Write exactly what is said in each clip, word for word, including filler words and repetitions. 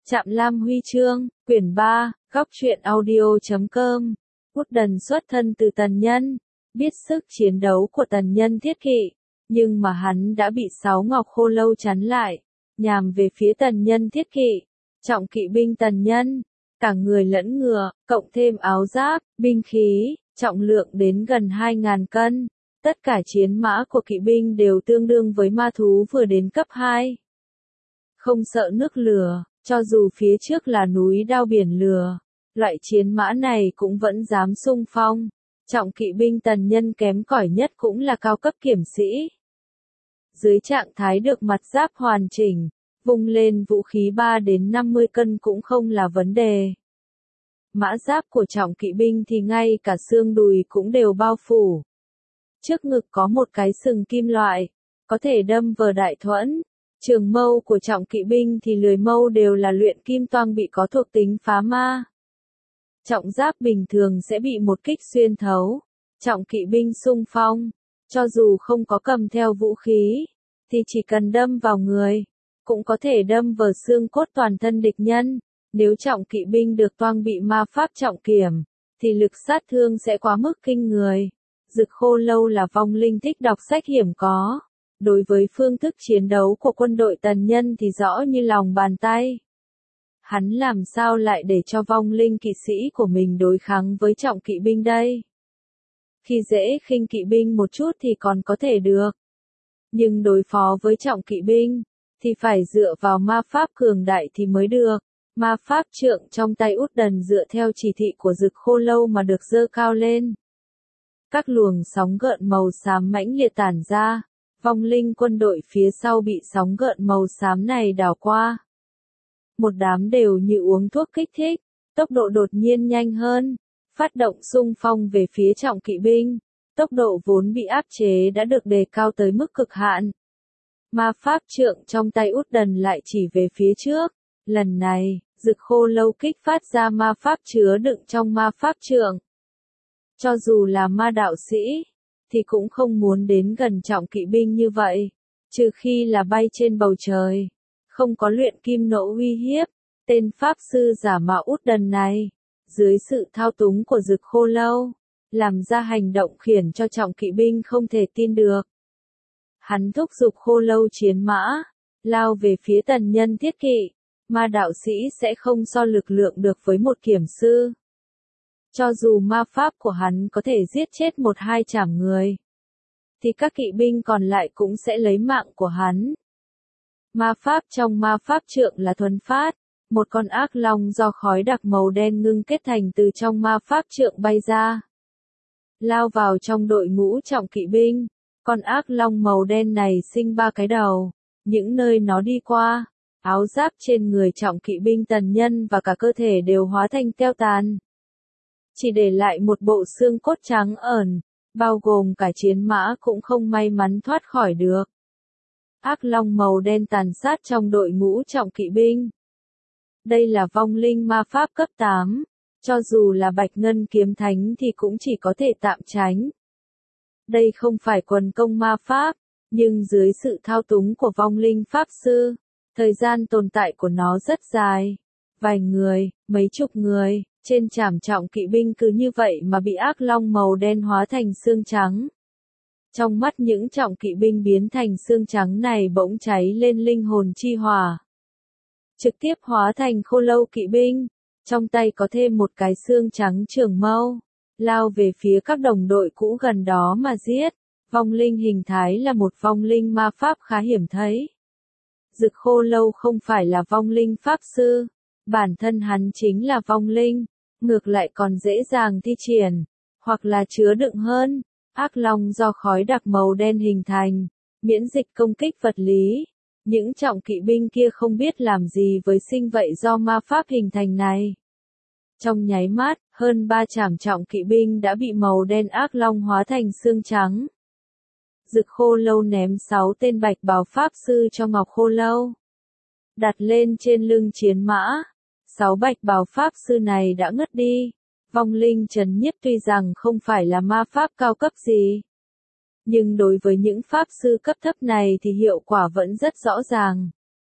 Trạm Lam Huy Chương, quyển ba, góc truyện audio chấm com. Wooden xuất thân từ Tần Nhân, biết sức chiến đấu của Tần Nhân Thiết Kỵ, nhưng mà hắn đã bị sáu ngọc khô lâu chắn lại, nhằm về phía Tần Nhân Thiết Kỵ. Trọng kỵ binh Tần Nhân, cả người lẫn ngựa, cộng thêm áo giáp, binh khí, trọng lượng đến gần hai nghìn cân. Tất cả chiến mã của kỵ binh đều tương đương với ma thú vừa đến cấp hai. Không sợ nước lửa, cho dù phía trước là núi đao biển lửa, loại chiến mã này cũng vẫn dám xung phong. Trọng kỵ binh Tần Nhân kém cỏi nhất cũng là cao cấp kiểm sĩ. Dưới trạng thái được mặt giáp hoàn chỉnh, vung lên vũ khí ba đến năm mươi cân cũng không là vấn đề. Mã giáp của trọng kỵ binh thì ngay cả xương đùi cũng đều bao phủ. Trước ngực có một cái sừng kim loại, có thể đâm vào đại thuẫn. Trường mâu của trọng kỵ binh thì lưỡi mâu đều là luyện kim toang bị có thuộc tính phá ma. Trọng giáp bình thường sẽ bị một kích xuyên thấu. Trọng kỵ binh xung phong, cho dù không có cầm theo vũ khí, thì chỉ cần đâm vào người, cũng có thể đâm vào xương cốt toàn thân địch nhân. Nếu trọng kỵ binh được toang bị ma pháp trọng kiểm, thì lực sát thương sẽ quá mức kinh người. Dực Khô Lâu là vong linh thích đọc sách hiểm có. Đối với phương thức chiến đấu của quân đội Tần Nhân thì rõ như lòng bàn tay. Hắn làm sao lại để cho vong linh kỵ sĩ của mình đối kháng với trọng kỵ binh đây? Khi dễ khinh kỵ binh một chút thì còn có thể được. Nhưng đối phó với trọng kỵ binh, thì phải dựa vào ma pháp cường đại thì mới được. Ma pháp trượng trong tay Wooden dựa theo chỉ thị của Dực Khô Lâu mà được giơ cao lên. Các luồng sóng gợn màu xám mãnh liệt tản ra. Vong linh quân đội phía sau bị sóng gợn màu xám này đảo qua. Một đám đều như uống thuốc kích thích, tốc độ đột nhiên nhanh hơn, phát động xung phong về phía trọng kỵ binh. Tốc độ vốn bị áp chế đã được đề cao tới mức cực hạn. Ma pháp trượng trong tay Wooden lại chỉ về phía trước. Lần này, Dực Khô Lâu kích phát ra ma pháp chứa đựng trong ma pháp trượng. Cho dù là ma đạo sĩ, thì cũng không muốn đến gần trọng kỵ binh như vậy, trừ khi là bay trên bầu trời, không có luyện kim nộ uy hiếp. Tên pháp sư giả mạo Wooden này, dưới sự thao túng của Dực Khô Lâu, làm ra hành động khiến cho trọng kỵ binh không thể tin được. Hắn thúc giục Khô Lâu chiến mã, lao về phía Tần Nhân Thiết Kỵ. Ma đạo sĩ sẽ không so lực lượng được với một kiểm sư. Cho dù ma pháp của hắn có thể giết chết một hai chảm người, thì các kỵ binh còn lại cũng sẽ lấy mạng của hắn. Ma pháp trong ma pháp trượng là thuần phát, một con ác long do khói đặc màu đen ngưng kết thành từ trong ma pháp trượng bay ra. Lao vào trong đội ngũ trọng kỵ binh, con ác long màu đen này sinh ba cái đầu, những nơi nó đi qua, áo giáp trên người trọng kỵ binh Tần Nhân và cả cơ thể đều hóa thành teo tàn. Chỉ để lại một bộ xương cốt trắng ẩn, bao gồm cả chiến mã cũng không may mắn thoát khỏi được. Ác long màu đen tàn sát trong đội ngũ trọng kỵ binh. Đây là vong linh ma pháp cấp tám, cho dù là Bạch Ngân Kiếm Thánh thì cũng chỉ có thể tạm tránh. Đây không phải quần công ma pháp, nhưng dưới sự thao túng của vong linh pháp sư, thời gian tồn tại của nó rất dài. Vài người, mấy chục người, trên trảm trọng kỵ binh cứ như vậy mà bị ác long màu đen hóa thành xương trắng. Trong mắt những trọng kỵ binh biến thành xương trắng này bỗng cháy lên linh hồn chi hỏa. Trực tiếp hóa thành Khô Lâu kỵ binh, trong tay có thêm một cái xương trắng trường mâu, lao về phía các đồng đội cũ gần đó mà giết. Vong linh hình thái là một vong linh ma pháp khá hiểm thấy. Dực Khô Lâu không phải là vong linh pháp sư, bản thân hắn chính là vong linh, ngược lại còn dễ dàng thi triển, hoặc là chứa đựng hơn. Ác long do khói đặc màu đen hình thành, miễn dịch công kích vật lý. Những trọng kỵ binh kia không biết làm gì với sinh vậy do ma pháp hình thành này. Trong nháy mắt, hơn ba chảm trọng kỵ binh đã bị màu đen ác long hóa thành xương trắng. Dực Khô Lâu ném sáu tên bạch bào pháp sư cho Ngọc Khô Lâu, đặt lên trên lưng chiến mã. Sáu bạch bào pháp sư này đã ngất đi. Vong linh trấn nhiếp tuy rằng không phải là ma pháp cao cấp gì, nhưng đối với những pháp sư cấp thấp này thì hiệu quả vẫn rất rõ ràng.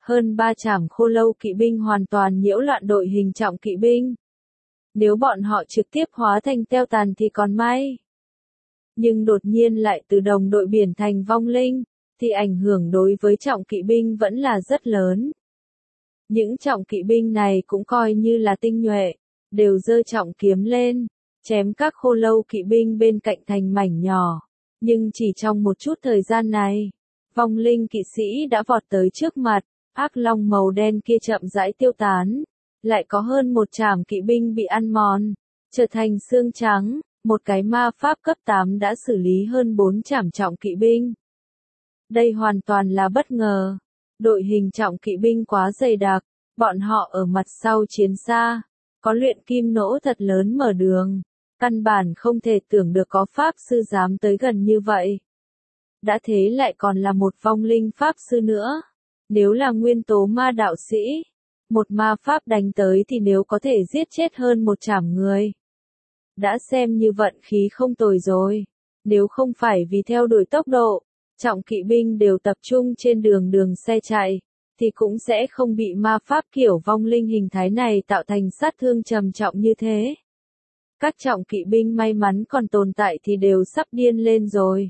Hơn ba trảm khô lâu kỵ binh hoàn toàn nhiễu loạn đội hình trọng kỵ binh. Nếu bọn họ trực tiếp hóa thành teo tàn thì còn may. Nhưng đột nhiên lại từ đồng đội biển thành vong linh, thì ảnh hưởng đối với trọng kỵ binh vẫn là rất lớn. Những trọng kỵ binh này cũng coi như là tinh nhuệ, đều giơ trọng kiếm lên, chém các khô lâu kỵ binh bên cạnh thành mảnh nhỏ. Nhưng chỉ trong một chút thời gian này, vong linh kỵ sĩ đã vọt tới trước mặt, ác long màu đen kia chậm rãi tiêu tán. Lại có hơn một trảm kỵ binh bị ăn mòn, trở thành xương trắng, một cái ma pháp cấp tám đã xử lý hơn bốn trảm trọng kỵ binh. Đây hoàn toàn là bất ngờ. Đội hình trọng kỵ binh quá dày đặc, bọn họ ở mặt sau chiến xa, có luyện kim nỗ thật lớn mở đường, căn bản không thể tưởng được có pháp sư dám tới gần như vậy. Đã thế lại còn là một vong linh pháp sư nữa. Nếu là nguyên tố ma đạo sĩ, một ma pháp đánh tới thì nếu có thể giết chết hơn một trảm người. Đã xem như vận khí không tồi rồi. Nếu không phải vì theo đuổi tốc độ, trọng kỵ binh đều tập trung trên đường đường xe chạy, thì cũng sẽ không bị ma pháp kiểu vong linh hình thái này tạo thành sát thương trầm trọng như thế. Các trọng kỵ binh may mắn còn tồn tại thì đều sắp điên lên rồi.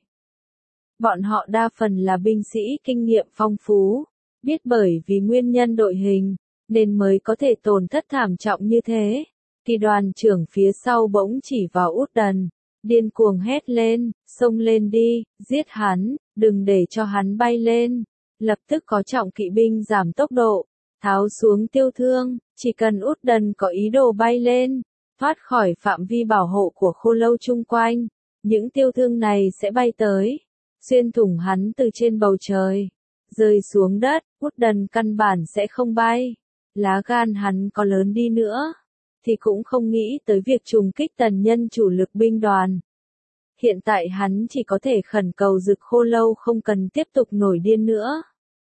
Bọn họ đa phần là binh sĩ kinh nghiệm phong phú, biết bởi vì nguyên nhân đội hình, nên mới có thể tổn thất thảm trọng như thế. Thì đoàn trưởng phía sau bỗng chỉ vào Út Đần, điên cuồng hét lên, xông lên đi, giết hắn, đừng để cho hắn bay lên. Lập tức có trọng kỵ binh giảm tốc độ, tháo xuống tiêu thương, chỉ cần Út Đần có ý đồ bay lên, thoát khỏi phạm vi bảo hộ của khô lâu chung quanh, những tiêu thương này sẽ bay tới, xuyên thủng hắn từ trên bầu trời, rơi xuống đất. Út Đần căn bản sẽ không bay. Lá gan hắn có lớn đi nữa, thì cũng không nghĩ tới việc trùng kích tần nhân chủ lực binh đoàn. Hiện tại hắn chỉ có thể khẩn cầu Dực Khô Lâu không cần tiếp tục nổi điên nữa.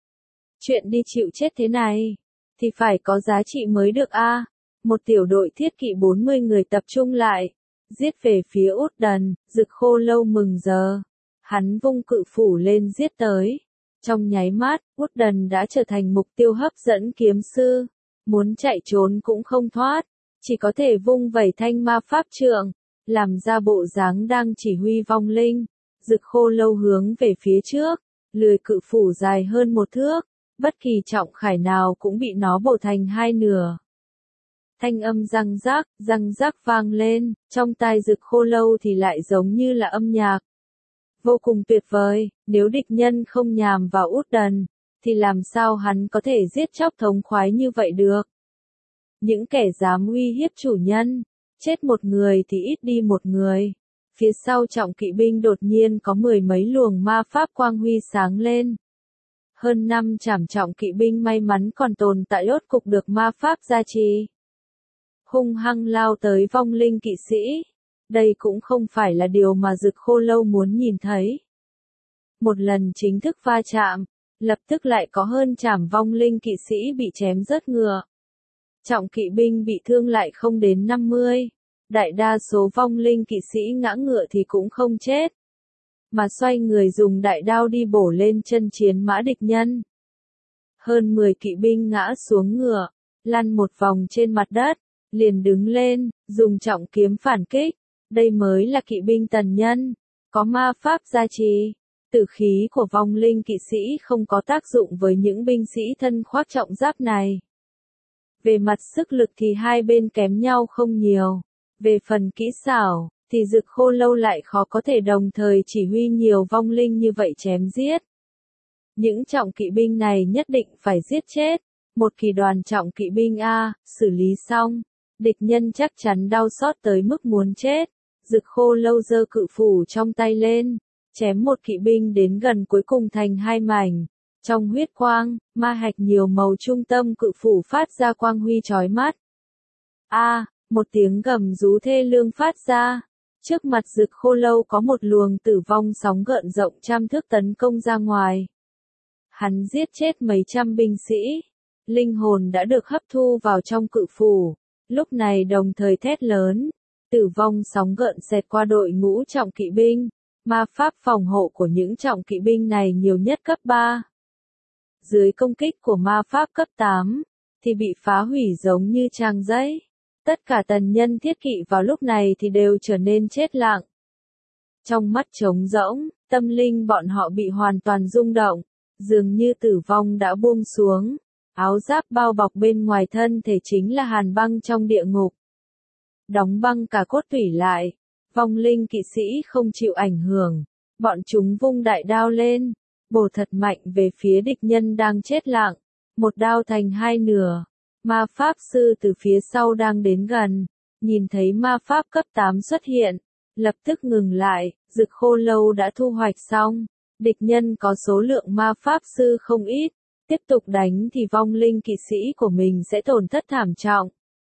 Chuyện đi chịu chết thế này, thì phải có giá trị mới được a. Một tiểu đội thiết kỵ bốn mươi người tập trung lại, giết về phía Út Đần. Dực Khô Lâu mừng giờ, hắn vung cự phủ lên giết tới. Trong nháy mắt, Út Đần đã trở thành mục tiêu hấp dẫn kiếm sư, muốn chạy trốn cũng không thoát, chỉ có thể vung vẩy thanh ma pháp trượng, làm ra bộ dáng đang chỉ huy vong linh. Dực Khô Lâu hướng về phía trước, lưỡi cự phủ dài hơn một thước, bất kỳ trọng khải nào cũng bị nó bổ thành hai nửa. Thanh âm răng rắc, răng rắc vang lên, trong tai Dực Khô Lâu thì lại giống như là âm nhạc. Vô cùng tuyệt vời, nếu địch nhân không nhằm vào Út Đần, thì làm sao hắn có thể giết chóc thống khoái như vậy được? Những kẻ dám uy hiếp chủ nhân, chết một người thì ít đi một người. Phía sau trọng kỵ binh đột nhiên có mười mấy luồng ma pháp quang huy sáng lên. Hơn năm trảm trọng kỵ binh may mắn còn tồn tại rốt cục được ma pháp gia trì. Hung hăng lao tới vong linh kỵ sĩ. Đây cũng không phải là điều mà Dực Khô Lâu muốn nhìn thấy. Một lần chính thức va chạm, lập tức lại có hơn trảm vong linh kỵ sĩ bị chém rớt ngựa. Trọng kỵ binh bị thương lại không đến năm mươi. Đại đa số vong linh kỵ sĩ ngã ngựa thì cũng không chết, mà xoay người dùng đại đao đi bổ lên chân chiến mã địch nhân. Hơn mười kỵ binh ngã xuống ngựa, lăn một vòng trên mặt đất, liền đứng lên, dùng trọng kiếm phản kích. Đây mới là kỵ binh tần nhân, có ma pháp gia trì. Tử khí của vong linh kỵ sĩ không có tác dụng với những binh sĩ thân khoác trọng giáp này. Về mặt sức lực thì hai bên kém nhau không nhiều. Về phần kỹ xảo, thì Dực Khô Lâu lại khó có thể đồng thời chỉ huy nhiều vong linh như vậy chém giết. Những trọng kỵ binh này nhất định phải giết chết. Một kỳ đoàn trọng kỵ binh A, xử lý xong, địch nhân chắc chắn đau xót tới mức muốn chết. Dực Khô Lâu giơ cự phủ trong tay lên, chém một kỵ binh đến gần cuối cùng thành hai mảnh. Trong huyết quang, ma hạch nhiều màu trung tâm cự phủ phát ra quang huy chói mắt. A, một tiếng gầm rú thê lương phát ra. Trước mặt Dực Khô Lâu có một luồng tử vong sóng gợn rộng trăm thước tấn công ra ngoài. Hắn giết chết mấy trăm binh sĩ. Linh hồn đã được hấp thu vào trong cự phủ. Lúc này đồng thời thét lớn. Tử vong sóng gợn xẹt qua đội ngũ trọng kỵ binh. Ma pháp phòng hộ của những trọng kỵ binh này nhiều nhất cấp ba. dưới công kích của ma pháp cấp tám, thì bị phá hủy giống như trang giấy. Tất cả tần nhân thiết kỵ vào lúc này thì đều trở nên chết lặng. Trong mắt trống rỗng, tâm linh bọn họ bị hoàn toàn rung động, dường như tử vong đã buông xuống. Áo giáp bao bọc bên ngoài thân thể chính là hàn băng trong địa ngục. Đóng băng cả cốt tủy lại, vong linh kỵ sĩ không chịu ảnh hưởng, bọn chúng vung đại đao lên, bổ thật mạnh về phía địch nhân đang chết lặng, một đao thành hai nửa. Ma pháp sư từ phía sau đang đến gần, nhìn thấy ma pháp cấp tám xuất hiện, lập tức ngừng lại, dực khô lâu đã thu hoạch xong, địch nhân có số lượng ma pháp sư không ít, tiếp tục đánh thì vong linh kỵ sĩ của mình sẽ tổn thất thảm trọng.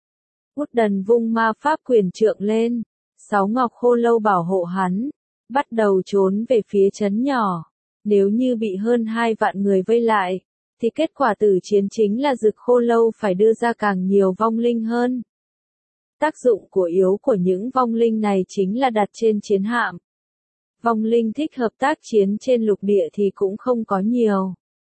Woodden vung ma pháp quyền trượng lên, sáu ngọc khô lâu bảo hộ hắn, bắt đầu trốn về phía trấn nhỏ. Nếu như bị hơn hai vạn người vây lại, thì kết quả tử chiến chính là dực khô lâu phải đưa ra càng nhiều vong linh hơn. Tác dụng của yếu của những vong linh này chính là đặt trên chiến hạm. Vong linh thích hợp tác chiến trên lục địa thì cũng không có nhiều.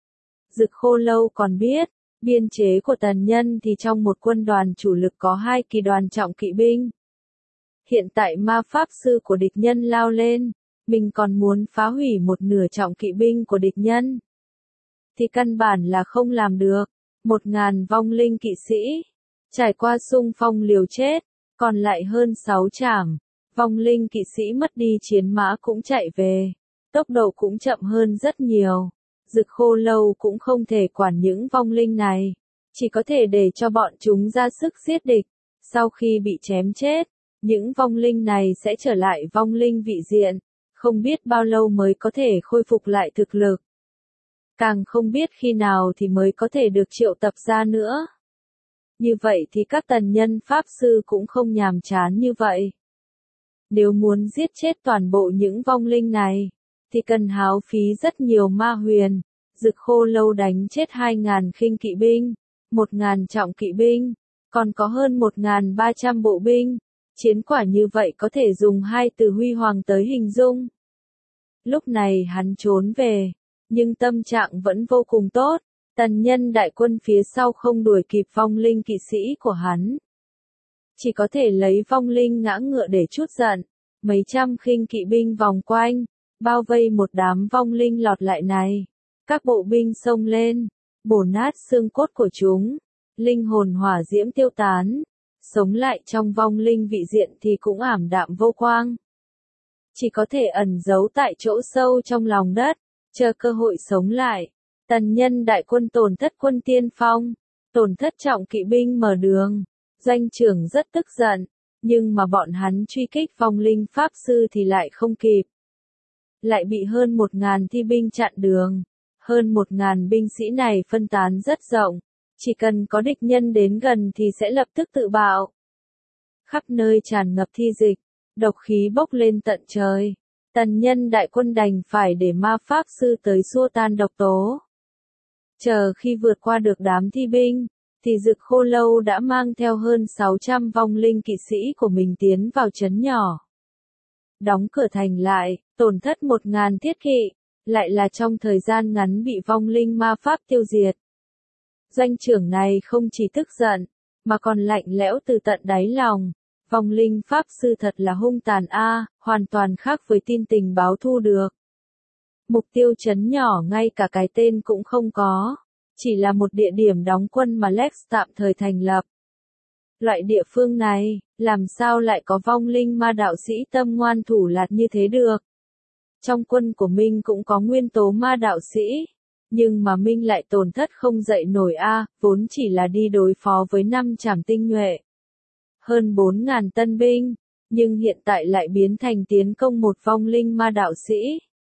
Dực khô lâu còn biết, biên chế của tần nhân thì trong một quân đoàn chủ lực có hai kỳ đoàn trọng kỵ binh. Hiện tại ma pháp sư của địch nhân lao lên, mình còn muốn phá hủy một nửa trọng kỵ binh của địch nhân. Thì căn bản là không làm được. Một ngàn vong linh kỵ sĩ, trải qua xung phong liều chết, còn lại hơn sáu trảm. Vong linh kỵ sĩ mất đi chiến mã cũng chạy về, tốc độ cũng chậm hơn rất nhiều. Dực khô lâu cũng không thể quản những vong linh này, chỉ có thể để cho bọn chúng ra sức giết địch. Sau khi bị chém chết, những vong linh này sẽ trở lại vong linh vị diện, không biết bao lâu mới có thể khôi phục lại thực lực. Càng không biết khi nào thì mới có thể được triệu tập ra nữa. Như vậy thì các tần nhân pháp sư cũng không nhàm chán như vậy. Nếu muốn giết chết toàn bộ những vong linh này, thì cần háo phí rất nhiều ma huyền. Dực khô lâu đánh chết hai ngàn khinh kỵ binh, một ngàn trọng kỵ binh, còn có hơn một ngàn ba trăm bộ binh. Chiến quả như vậy có thể dùng hai từ huy hoàng tới hình dung. Lúc này hắn trốn về, nhưng tâm trạng vẫn vô cùng tốt. Tần nhân đại quân phía sau không đuổi kịp vong linh kỵ sĩ của hắn. Chỉ có thể lấy vong linh ngã ngựa để trút giận. Mấy trăm khinh kỵ binh vòng quanh, bao vây một đám vong linh lọt lại này. Các bộ binh xông lên, bổ nát xương cốt của chúng. Linh hồn hỏa diễm tiêu tán. Sống lại trong vong linh vị diện thì cũng ảm đạm vô quang. Chỉ có thể ẩn giấu tại chỗ sâu trong lòng đất, chờ cơ hội sống lại. Tần nhân đại quân tổn thất quân tiên phong, tổn thất trọng kỵ binh mở đường. Doanh trưởng rất tức giận, nhưng mà bọn hắn truy kích vong linh pháp sư thì lại không kịp. Lại bị hơn một ngàn thi binh chặn đường. Hơn một ngàn binh sĩ này phân tán rất rộng, chỉ cần có địch nhân đến gần thì sẽ lập tức tự bạo. Khắp nơi tràn ngập thi dịch, độc khí bốc lên tận trời. Tần nhân đại quân đành phải để ma pháp sư tới xua tan độc tố. Chờ khi vượt qua được đám thi binh, thì dực khô lâu đã mang theo hơn sáu trăm vong linh kỵ sĩ của mình tiến vào trấn nhỏ. Đóng cửa thành lại, tổn thất một ngàn thiết kỵ, lại là trong thời gian ngắn bị vong linh ma pháp tiêu diệt. Doanh trưởng này không chỉ tức giận, mà còn lạnh lẽo từ tận đáy lòng. Vong linh pháp sư thật là hung tàn a, hoàn toàn khác với tin tình báo thu được. Mục tiêu trấn nhỏ ngay cả cái tên cũng không có, chỉ là một địa điểm đóng quân mà Lex tạm thời thành lập. Loại địa phương này, làm sao lại có vong linh ma đạo sĩ tâm ngoan thủ lạt như thế được? Trong quân của Minh cũng có nguyên tố ma đạo sĩ, nhưng mà Minh lại tổn thất không dậy nổi a, vốn chỉ là đi đối phó với năm trảm tinh nhuệ. Hơn bốn ngàn tân binh, nhưng hiện tại lại biến thành tiến công một vong linh ma đạo sĩ.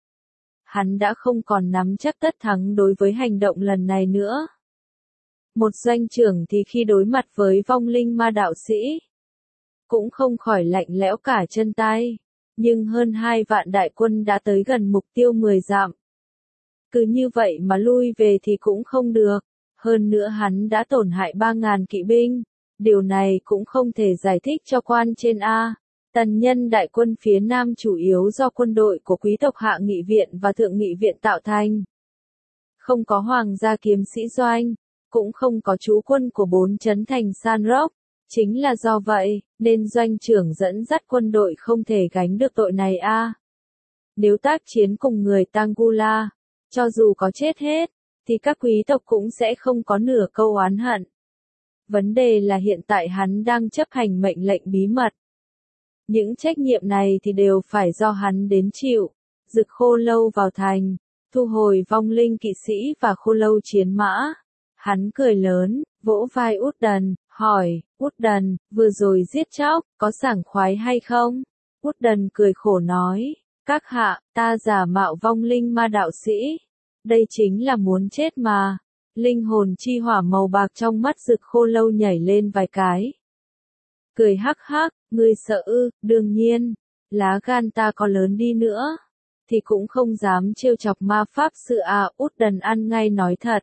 Hắn đã không còn nắm chắc tất thắng đối với hành động lần này nữa. Một doanh trưởng thì khi đối mặt với vong linh ma đạo sĩ, cũng không khỏi lạnh lẽo cả chân tay, nhưng hơn hai vạn đại quân đã tới gần mục tiêu mười dặm. Cứ như vậy mà lui về thì cũng không được, hơn nữa hắn đã tổn hại ba ngàn kỵ binh, điều này cũng không thể giải thích cho quan trên A. Tần nhân đại quân phía Nam chủ yếu do quân đội của quý tộc Hạ Nghị Viện và Thượng Nghị Viện tạo thành. Không có hoàng gia kiếm sĩ doanh, cũng không có trú quân của bốn trấn thành San Roque. Chính là do vậy, nên doanh trưởng dẫn dắt quân đội không thể gánh được tội này a. Nếu tác chiến cùng người Tangula, cho dù có chết hết, thì các quý tộc cũng sẽ không có nửa câu oán hận. Vấn đề là hiện tại hắn đang chấp hành mệnh lệnh bí mật. Những trách nhiệm này thì đều phải do hắn đến chịu. Dực Khô Lâu vào thành, thu hồi vong linh kỵ sĩ và khô lâu chiến mã. Hắn cười lớn, vỗ vai Udan, hỏi, Udan, vừa rồi giết chóc, có sảng khoái hay không? Udan cười khổ nói, các hạ, ta giả mạo vong linh ma đạo sĩ. Đây chính là muốn chết mà. Linh hồn chi hỏa màu bạc trong mắt Dực Khô Lâu nhảy lên vài cái. Cười hắc hắc, ngươi sợ ư, đương nhiên, lá gan ta có lớn đi nữa, thì cũng không dám trêu chọc ma pháp sư à. Udan ăn ngay nói thật.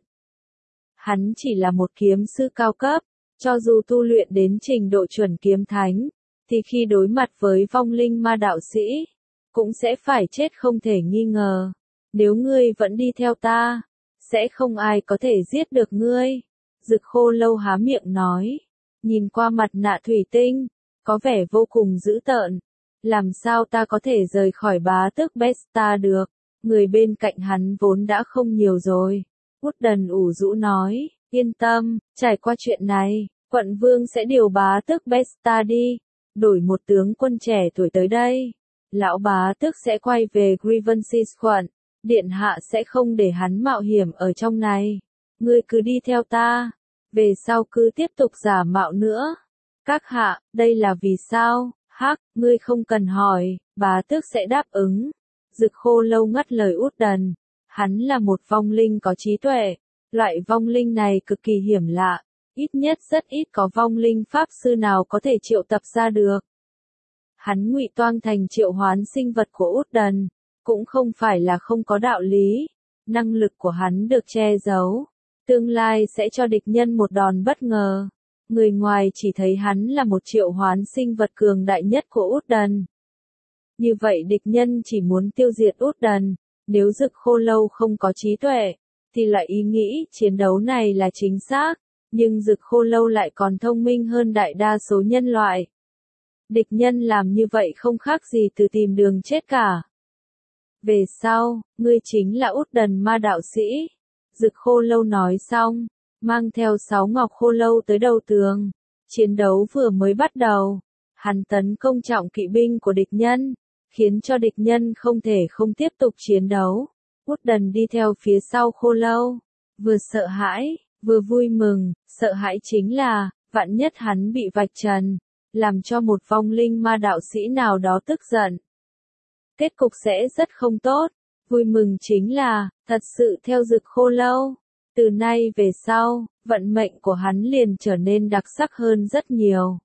Hắn chỉ là một kiếm sư cao cấp, cho dù tu luyện đến trình độ chuẩn kiếm thánh, thì khi đối mặt với vong linh ma đạo sĩ, cũng sẽ phải chết không thể nghi ngờ. Nếu ngươi vẫn đi theo ta, sẽ không ai có thể giết được ngươi. Dực Khô Lâu há miệng nói, nhìn qua mặt nạ thủy tinh, có vẻ vô cùng dữ tợn. Làm sao ta có thể rời khỏi bá tước Besta được, người bên cạnh hắn vốn đã không nhiều rồi. Udan ủ rũ nói, yên tâm, trải qua chuyện này, quận vương sẽ điều bá tước Besta đi, đổi một tướng quân trẻ tuổi tới đây. Lão bá tước sẽ quay về Grievance quận, điện hạ sẽ không để hắn mạo hiểm ở trong này. Ngươi cứ đi theo ta, về sau cứ tiếp tục giả mạo nữa. Các hạ, đây là vì sao? Hắc, ngươi không cần hỏi, bá tước sẽ đáp ứng. Dực Khô Lâu ngắt lời Udan. Hắn là một vong linh có trí tuệ. Loại vong linh này cực kỳ hiểm lạ. Ít nhất rất ít có vong linh pháp sư nào có thể triệu tập ra được. Hắn ngụy toang thành triệu hoán sinh vật của Udan, cũng không phải là không có đạo lý. Năng lực của hắn được che giấu. Tương lai sẽ cho địch nhân một đòn bất ngờ. Người ngoài chỉ thấy hắn là một triệu hoán sinh vật cường đại nhất của Udan. Như vậy địch nhân chỉ muốn tiêu diệt Udan. Nếu Dực Khô Lâu không có trí tuệ, thì lại ý nghĩ chiến đấu này là chính xác. Nhưng Dực Khô Lâu lại còn thông minh hơn đại đa số nhân loại. Địch nhân làm như vậy không khác gì từ tìm đường chết cả. Về sau, ngươi chính là Udan ma đạo sĩ. Dực Khô Lâu nói xong, mang theo sáu ngọc khô lâu tới đầu tường. Chiến đấu vừa mới bắt đầu, hắn tấn công trọng kỵ binh của địch nhân, khiến cho địch nhân không thể không tiếp tục chiến đấu. Udan đi theo phía sau khô lâu, vừa sợ hãi, vừa vui mừng. Sợ hãi chính là, vạn nhất hắn bị vạch trần, làm cho một vong linh ma đạo sĩ nào đó tức giận. Kết cục sẽ rất không tốt. Vui mừng chính là, thật sự theo Dực Khô Lâu. Từ nay về sau, vận mệnh của hắn liền trở nên đặc sắc hơn rất nhiều.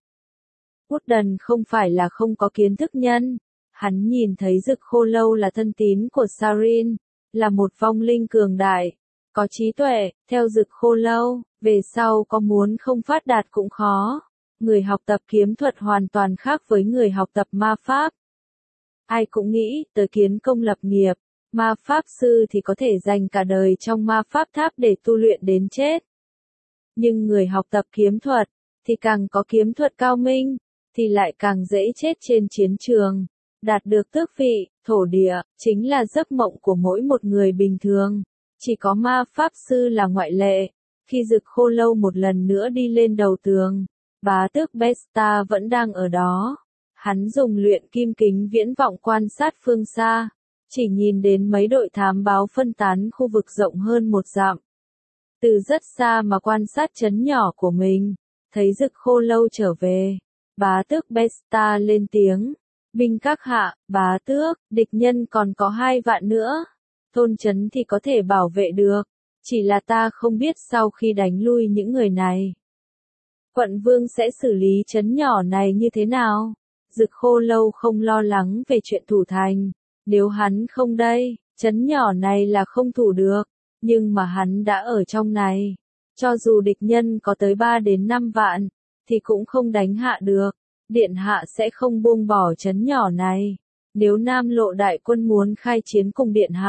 Udan không phải là không có kiến thức nhân. Hắn nhìn thấy Dực Khô Lâu là thân tín của Sarin, là một vong linh cường đại, có trí tuệ. Theo Dực Khô Lâu, về sau có muốn không phát đạt cũng khó. Người học tập kiếm thuật hoàn toàn khác với người học tập ma pháp. Ai cũng nghĩ tới kiến công lập nghiệp. Ma pháp sư thì có thể dành cả đời trong ma pháp tháp để tu luyện đến chết. Nhưng người học tập kiếm thuật, thì càng có kiếm thuật cao minh, thì lại càng dễ chết trên chiến trường. Đạt được tước vị, thổ địa, chính là giấc mộng của mỗi một người bình thường. Chỉ có ma pháp sư là ngoại lệ. Khi Dực Khô Lâu một lần nữa đi lên đầu tường, bá tước Besta vẫn đang ở đó. Hắn dùng luyện kim kính viễn vọng quan sát phương xa. Chỉ nhìn đến mấy đội thám báo phân tán khu vực rộng hơn một dặm. Từ rất xa mà quan sát trấn nhỏ của mình, thấy Dực Khô Lâu trở về. Bá tước Besta lên tiếng. Binh các hạ, bá tước, địch nhân còn có hai vạn nữa. Thôn trấn thì có thể bảo vệ được. Chỉ là ta không biết sau khi đánh lui những người này, quận vương sẽ xử lý trấn nhỏ này như thế nào. Dực Khô Lâu không lo lắng về chuyện thủ thành. Nếu hắn không đây, trấn nhỏ này là không thủ được. Nhưng mà hắn đã ở trong này. Cho dù địch nhân có tới ba đến năm vạn, thì cũng không đánh hạ được. Điện hạ sẽ không buông bỏ trấn nhỏ này. Nếu Nam Lộ đại quân muốn khai chiến cùng điện hạ,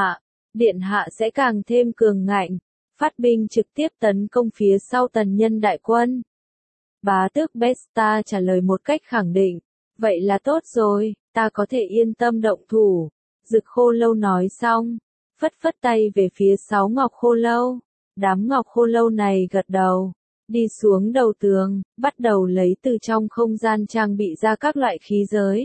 điện hạ sẽ càng thêm cường ngạnh, phát binh trực tiếp tấn công phía sau tần nhân đại quân. Bá tước Besta trả lời một cách khẳng định, vậy là tốt rồi, ta có thể yên tâm động thủ. Dực Khô Lâu nói xong, phất phất tay về phía sáu Ngọc Khô Lâu. Đám Ngọc Khô Lâu này gật đầu, đi xuống đầu tường, bắt đầu lấy từ trong không gian trang bị ra các loại khí giới.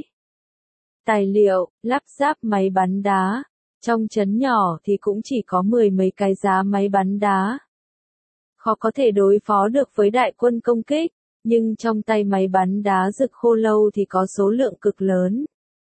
Tài liệu, lắp ráp máy bắn đá. Trong trấn nhỏ thì cũng chỉ có mười mấy cái giá máy bắn đá. Khó có thể đối phó được với đại quân công kích, nhưng trong tay máy bắn đá Dực Khô Lâu thì có số lượng cực lớn.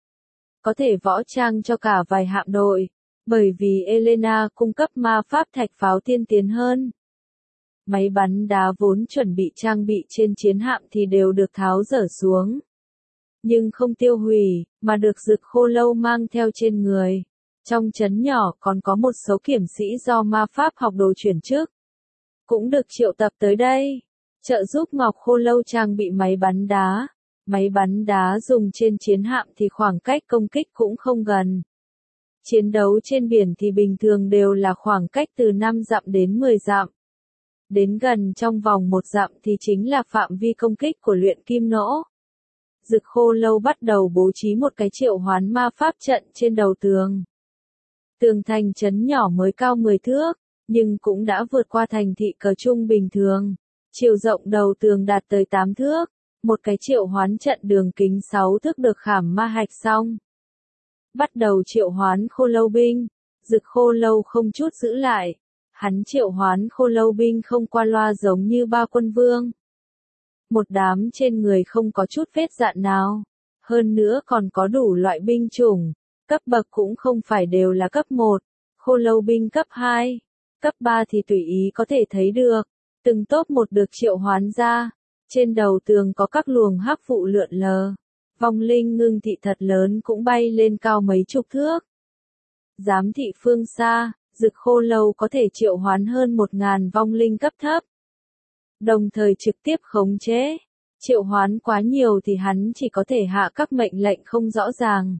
Có thể võ trang cho cả vài hạm đội, bởi vì Elena cung cấp ma pháp thạch pháo tiên tiến hơn. Máy bắn đá vốn chuẩn bị trang bị trên chiến hạm thì đều được tháo dỡ xuống. Nhưng không tiêu hủy, mà được Dực Khô Lâu mang theo trên người. Trong trấn nhỏ còn có một số kiểm sĩ do ma pháp học đồ chuyển chức, cũng được triệu tập tới đây, trợ giúp Ngọc Khô Lâu trang bị máy bắn đá. Máy bắn đá dùng trên chiến hạm thì khoảng cách công kích cũng không gần. Chiến đấu trên biển thì bình thường đều là khoảng cách từ năm dặm đến mười dặm. Đến gần trong vòng một dặm thì chính là phạm vi công kích của luyện kim nỗ. Dực Khô Lâu bắt đầu bố trí một cái triệu hoán ma pháp trận trên đầu tường. Tường thành trấn nhỏ mới cao mười thước, nhưng cũng đã vượt qua thành thị cờ trung bình thường. Chiều rộng đầu tường đạt tới tám thước, một cái triệu hoán trận đường kính sáu thước được khảm ma hạch xong. Bắt đầu triệu hoán Khô Lâu binh, Dực Khô Lâu không chút giữ lại. Hắn triệu hoán Khô Lâu binh không qua loa giống như ba quân vương. Một đám trên người không có chút vết dạn nào. Hơn nữa còn có đủ loại binh chủng. Cấp bậc cũng không phải đều là cấp một. Khô Lâu binh cấp hai, cấp ba thì tùy ý có thể thấy được. Từng tốp một được triệu hoán ra. Trên đầu tường có các luồng hắc vụ lượn lờ. Vong linh ngưng thị thật lớn cũng bay lên cao mấy chục thước. Giám thị phương xa, Dực Khô Lâu có thể triệu hoán hơn một ngàn vong linh cấp thấp. Đồng thời trực tiếp khống chế. Triệu hoán quá nhiều thì hắn chỉ có thể hạ các mệnh lệnh không rõ ràng.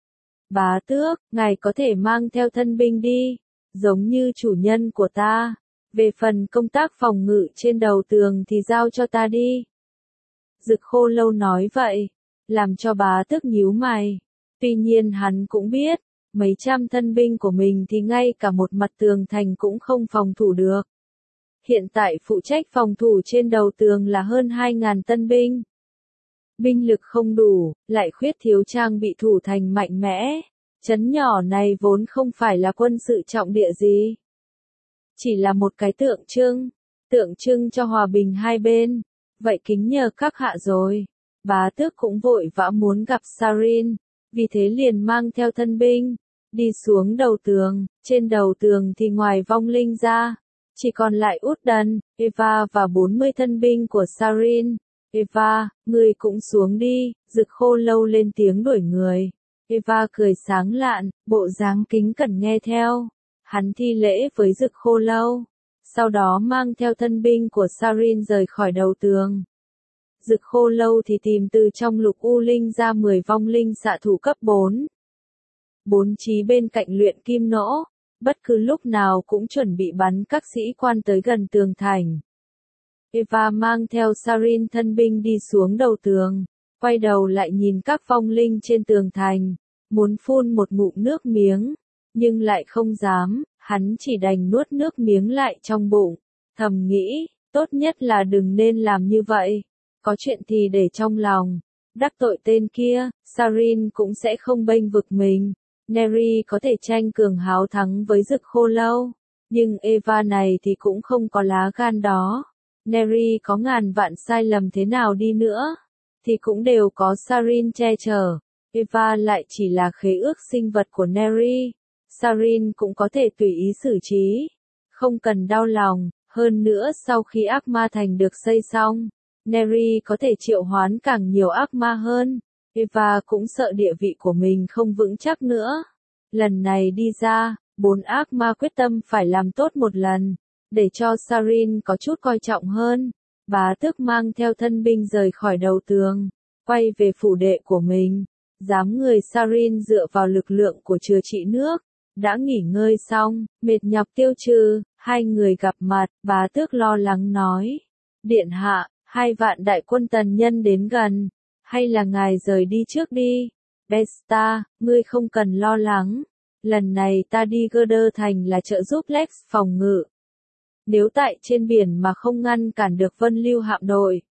Bá tước, ngài có thể mang theo thân binh đi, giống như chủ nhân của ta. Về phần công tác phòng ngự trên đầu tường thì giao cho ta đi. Dực Khô Lâu nói vậy, làm cho bá tước nhíu mày. Tuy nhiên hắn cũng biết, mấy trăm thân binh của mình thì ngay cả một mặt tường thành cũng không phòng thủ được. Hiện tại phụ trách phòng thủ trên đầu tường là hơn hai ngàn tân binh. Binh lực không đủ, lại khuyết thiếu trang bị thủ thành mạnh mẽ. Trấn nhỏ này vốn không phải là quân sự trọng địa gì. Chỉ là một cái tượng trưng, tượng trưng cho hòa bình hai bên. Vậy kính nhờ các hạ rồi. Bá tước cũng vội vã muốn gặp Sarin, vì thế liền mang theo thân binh, đi xuống đầu tường. Trên đầu tường thì ngoài vong linh ra, chỉ còn lại Udan, Eva và bốn mươi thân binh của Sarin. Eva, người cũng xuống đi, Dực Khô Lâu lên tiếng đuổi người. Eva cười sáng lạn, bộ dáng kính cẩn nghe theo. Hắn thi lễ với Dực Khô Lâu, sau đó mang theo thân binh của Sarin rời khỏi đầu tường. Dực Khô Lâu thì tìm từ trong lục u linh ra mười vong linh xạ thủ cấp bốn. Bốn chí bên cạnh luyện kim nỗ, bất cứ lúc nào cũng chuẩn bị bắn các sĩ quan tới gần tường thành. Eva mang theo Sarin thân binh đi xuống đầu tường, quay đầu lại nhìn các vong linh trên tường thành, muốn phun một ngụm nước miếng, nhưng lại không dám, hắn chỉ đành nuốt nước miếng lại trong bụng, thầm nghĩ, tốt nhất là đừng nên làm như vậy, có chuyện thì để trong lòng, đắc tội tên kia, Sarin cũng sẽ không bênh vực mình. Neri có thể tranh cường háo thắng với Dực Khô Lâu, nhưng Eva này thì cũng không có lá gan đó. Neri có ngàn vạn sai lầm thế nào đi nữa, thì cũng đều có Sarin che chở. Eva lại chỉ là khế ước sinh vật của Neri. Sarin cũng có thể tùy ý xử trí, không cần đau lòng. Hơn nữa sau khi ác ma thành được xây xong, Neri có thể triệu hoán càng nhiều ác ma hơn. Eva cũng sợ địa vị của mình không vững chắc nữa. Lần này đi ra, bốn ác ma quyết tâm phải làm tốt một lần, để cho Sarin có chút coi trọng hơn. Bá tước mang theo thân binh rời khỏi đầu tường, quay về phủ đệ của mình. Giám người Sarin dựa vào lực lượng của chừa trị nước, Đã nghỉ ngơi xong, mệt nhọc tiêu trừ, hai người gặp mặt, bá tước lo lắng nói. Điện hạ, hai vạn đại quân tần nhân đến gần, hay là ngài rời đi trước đi. Vesta, ngươi không cần lo lắng. Lần này ta đi Gơ thành là trợ giúp Lex phòng ngự. Nếu tại trên biển mà không ngăn cản được Vân Lưu hạm đội,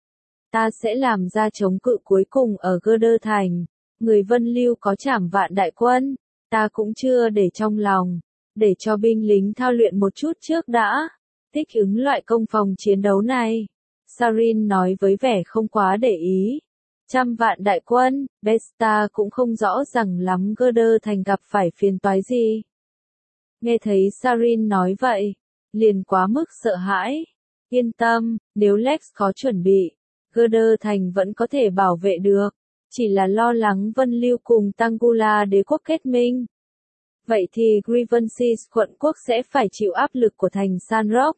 ta sẽ làm ra chống cự cuối cùng ở Gơ thành. Người Vân Lưu có trảm vạn đại quân, ta cũng chưa để trong lòng, để cho binh lính thao luyện một chút trước đã. Thích ứng loại công phòng chiến đấu này. Sarin nói với vẻ không quá để ý. Trăm vạn đại quân, Vesta cũng không rõ ràng lắm Gơ thành gặp phải phiền toái gì. Nghe thấy Sarin nói vậy, liền quá mức sợ hãi. Yên tâm, nếu Lex có chuẩn bị, Gơ thành vẫn có thể bảo vệ được. Chỉ là lo lắng Vân Lưu cùng Tangula đế quốc kết minh. Vậy thì Grievances quận quốc sẽ phải chịu áp lực của thành Sanrock.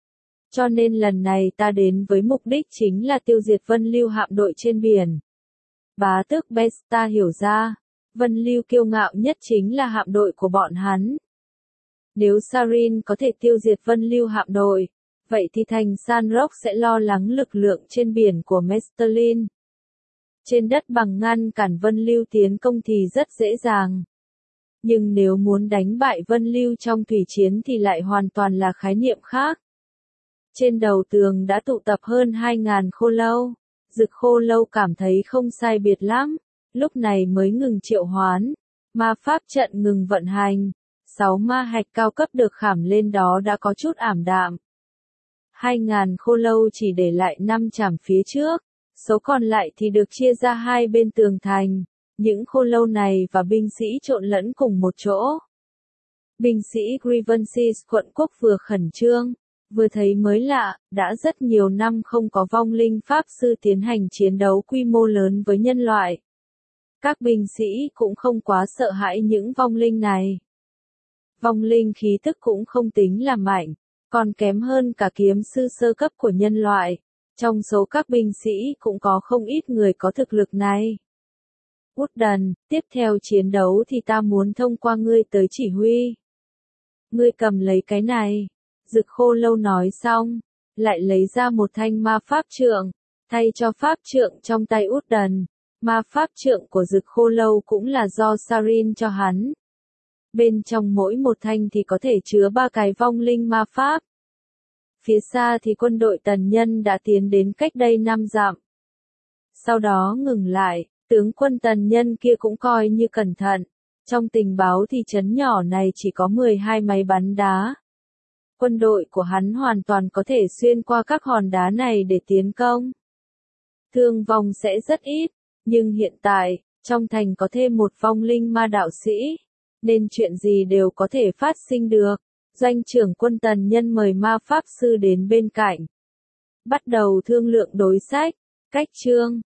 Cho nên lần này ta đến với mục đích chính là tiêu diệt Vân Lưu hạm đội trên biển. Bá tước Vesta hiểu ra, Vân Lưu kiêu ngạo nhất chính là hạm đội của bọn hắn. Nếu Sarin có thể tiêu diệt Vân Lưu hạm đội, vậy thì thành Sanrock sẽ lo lắng lực lượng trên biển của Mestelin. Trên đất bằng ngăn cản Vân Lưu tiến công thì rất dễ dàng. Nhưng nếu muốn đánh bại Vân Lưu trong thủy chiến thì lại hoàn toàn là khái niệm khác. Trên đầu tường đã tụ tập hơn hai ngàn khô lâu. Dực khô lâu cảm thấy không sai biệt lắm. Lúc này mới ngừng triệu hoán. Ma pháp trận ngừng vận hành. Sáu ma hạch cao cấp được khảm lên đó đã có chút ảm đạm. Hai ngàn khô lâu chỉ để lại năm trảm phía trước. Số còn lại thì được chia ra hai bên tường thành. Những khô lâu này và binh sĩ trộn lẫn cùng một chỗ. Binh sĩ Grievances quận quốc vừa khẩn trương, vừa thấy mới lạ, đã rất nhiều năm không có vong linh pháp sư tiến hành chiến đấu quy mô lớn với nhân loại. Các binh sĩ cũng không quá sợ hãi những vong linh này. Vong linh khí tức cũng không tính là mạnh, còn kém hơn cả kiếm sư sơ cấp của nhân loại. Trong số các binh sĩ cũng có không ít người có thực lực này. Woodden, tiếp theo chiến đấu thì ta muốn thông qua ngươi tới chỉ huy. Ngươi cầm lấy cái này. Dực khô lâu nói xong, lại lấy ra một thanh ma pháp trượng, thay cho pháp trượng trong tay Woodden. Ma pháp trượng của dực khô lâu cũng là do Sarin cho hắn. Bên trong mỗi một thanh thì có thể chứa ba cái vong linh ma pháp. Phía xa thì quân đội tần nhân đã tiến đến cách đây năm dặm. Sau đó ngừng lại, tướng quân tần nhân kia cũng coi như cẩn thận. Trong tình báo thì trấn nhỏ này chỉ có mười hai máy bắn đá. Quân đội của hắn hoàn toàn có thể xuyên qua các hòn đá này để tiến công. Thương vong sẽ rất ít, nhưng hiện tại, trong thành có thêm một vong linh ma đạo sĩ, nên chuyện gì đều có thể phát sinh được. Doanh trưởng quân tần nhân mời ma pháp sư đến bên cạnh. Bắt đầu thương lượng đối sách, cách chương.